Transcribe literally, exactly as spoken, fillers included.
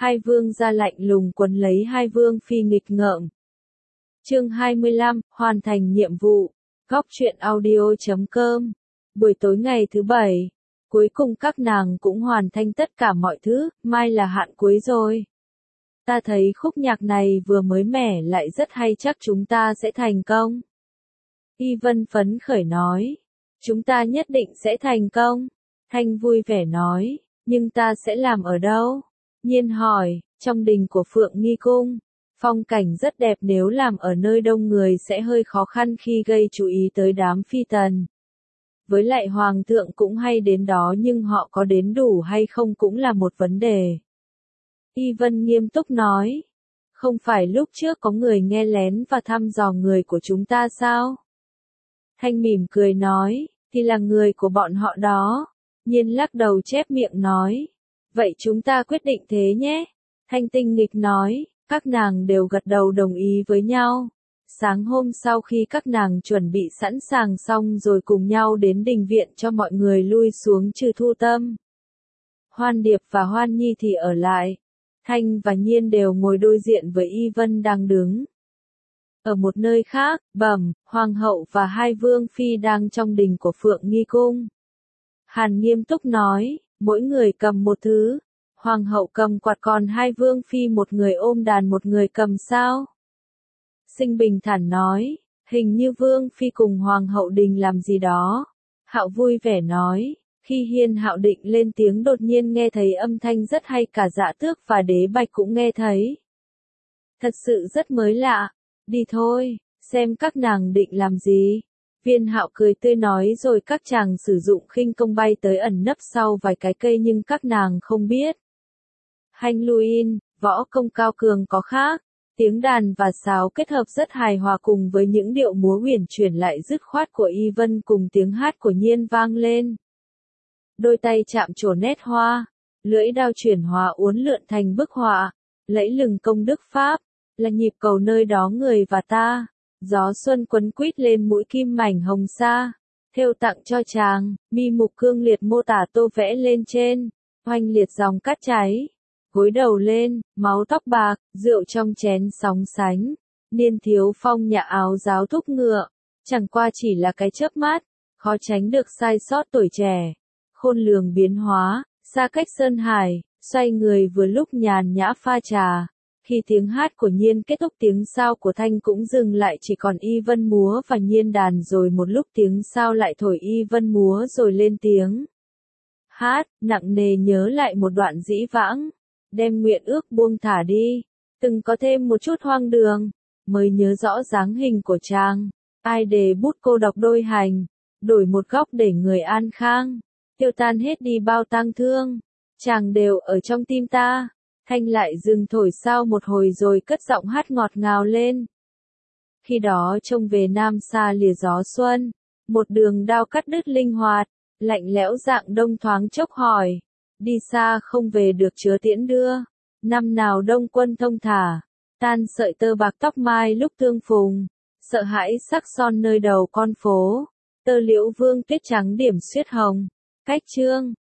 Hai vương gia lạnh lùng quấn lấy hai vương phi nghịch ngợm. Chương hai mươi lăm, hoàn thành nhiệm vụ. Góc truyện audio chấm com. Buổi tối ngày thứ bảy, cuối cùng các nàng cũng hoàn thành tất cả mọi thứ, mai là hạn cuối rồi. Ta thấy khúc nhạc này vừa mới mẻ lại rất hay, chắc chúng ta sẽ thành công. Y Vân phấn khởi nói. Chúng ta nhất định sẽ thành công. Thanh vui vẻ nói, nhưng ta sẽ làm ở đâu? Nhiên hỏi, trong đình của Phượng Nghi Cung. Phong cảnh rất đẹp, nếu làm ở nơi đông người sẽ hơi khó khăn khi gây chú ý tới đám phi tần. Với lại hoàng thượng cũng hay đến đó, nhưng họ có đến đủ hay không cũng là một vấn đề. Y Vân nghiêm túc nói, không phải lúc trước có người nghe lén và thăm dò người của chúng ta sao? Thanh mỉm cười nói, thì là người của bọn họ đó. Nhiên lắc đầu chép miệng nói, vậy chúng ta quyết định thế nhé. Thanh tinh nghịch nói, các nàng đều gật đầu đồng ý với nhau. Sáng hôm sau khi các nàng chuẩn bị sẵn sàng xong rồi cùng nhau đến đình viện cho mọi người lui xuống trừ thu tâm. Hoan Điệp và Hoan Nhi thì ở lại. Thanh và Nhiên đều ngồi đối diện với Y Vân đang đứng. Ở một nơi khác, Bẩm, Hoàng hậu và hai vương phi đang trong đình của Phượng Nghi Cung. Hàn nghiêm túc nói, mỗi người cầm một thứ. Hoàng hậu cầm quạt, còn hai vương phi một người ôm đàn, một người cầm sao. Sinh bình thản nói, hình như vương phi cùng hoàng hậu đình làm gì đó. Hạo vui vẻ nói, khi Hiên Hạo định lên tiếng đột nhiên nghe thấy âm thanh rất hay, cả Dạ Tước và Đế Bạch cũng nghe thấy. Thật sự rất mới lạ, đi thôi, xem các nàng định làm gì. Viên Hạo cười tươi nói, rồi các chàng sử dụng khinh công bay tới ẩn nấp sau vài cái cây, nhưng các nàng không biết. Hành Luin, võ công cao cường có khác, tiếng đàn và sáo kết hợp rất hài hòa cùng với những điệu múa huyền chuyển lại dứt khoát của Y Vân cùng tiếng hát của Nhiên vang lên. Đôi tay chạm trổ nét hoa, lưỡi đao chuyển hòa uốn lượn thành bức họa, lẫy lừng công đức pháp, là nhịp cầu nơi đó người và ta. Gió xuân quấn quýt lên mũi kim mảnh hồng sa, thêu tặng cho chàng, mi mục cương liệt mô tả tô vẽ lên trên, oanh liệt dòng cát cháy, gối đầu lên, máu tóc bạc, rượu trong chén sóng sánh, niên thiếu phong nhã áo giáo thúc ngựa, chẳng qua chỉ là cái chớp mắt, khó tránh được sai sót tuổi trẻ, khôn lường biến hóa, xa cách sơn hải, xoay người vừa lúc nhàn nhã pha trà. Khi tiếng hát của Nhiên kết thúc, tiếng sao của Thanh cũng dừng lại, chỉ còn Y Vân múa và Nhiên đàn, rồi một lúc tiếng sao lại thổi, Y Vân múa rồi lên tiếng hát, nặng nề nhớ lại một đoạn dĩ vãng, đem nguyện ước buông thả đi, từng có thêm một chút hoang đường, mới nhớ rõ dáng hình của chàng, ai để bút cô độc đôi hành, đổi một góc để người an khang, tiêu tan hết đi bao tang thương, chàng đều ở trong tim ta. Thanh lại dừng thổi sao một hồi rồi cất giọng hát ngọt ngào lên. Khi đó trông về nam xa lìa gió xuân, một đường đao cắt đứt linh hoạt, lạnh lẽo dạng đông thoáng chốc hỏi, đi xa không về được chứa tiễn đưa, năm nào đông quân thông thả, tan sợi tơ bạc tóc mai lúc tương phùng, sợ hãi sắc son nơi đầu con phố, tơ liễu vương tuyết trắng điểm xuyết hồng, cách chương.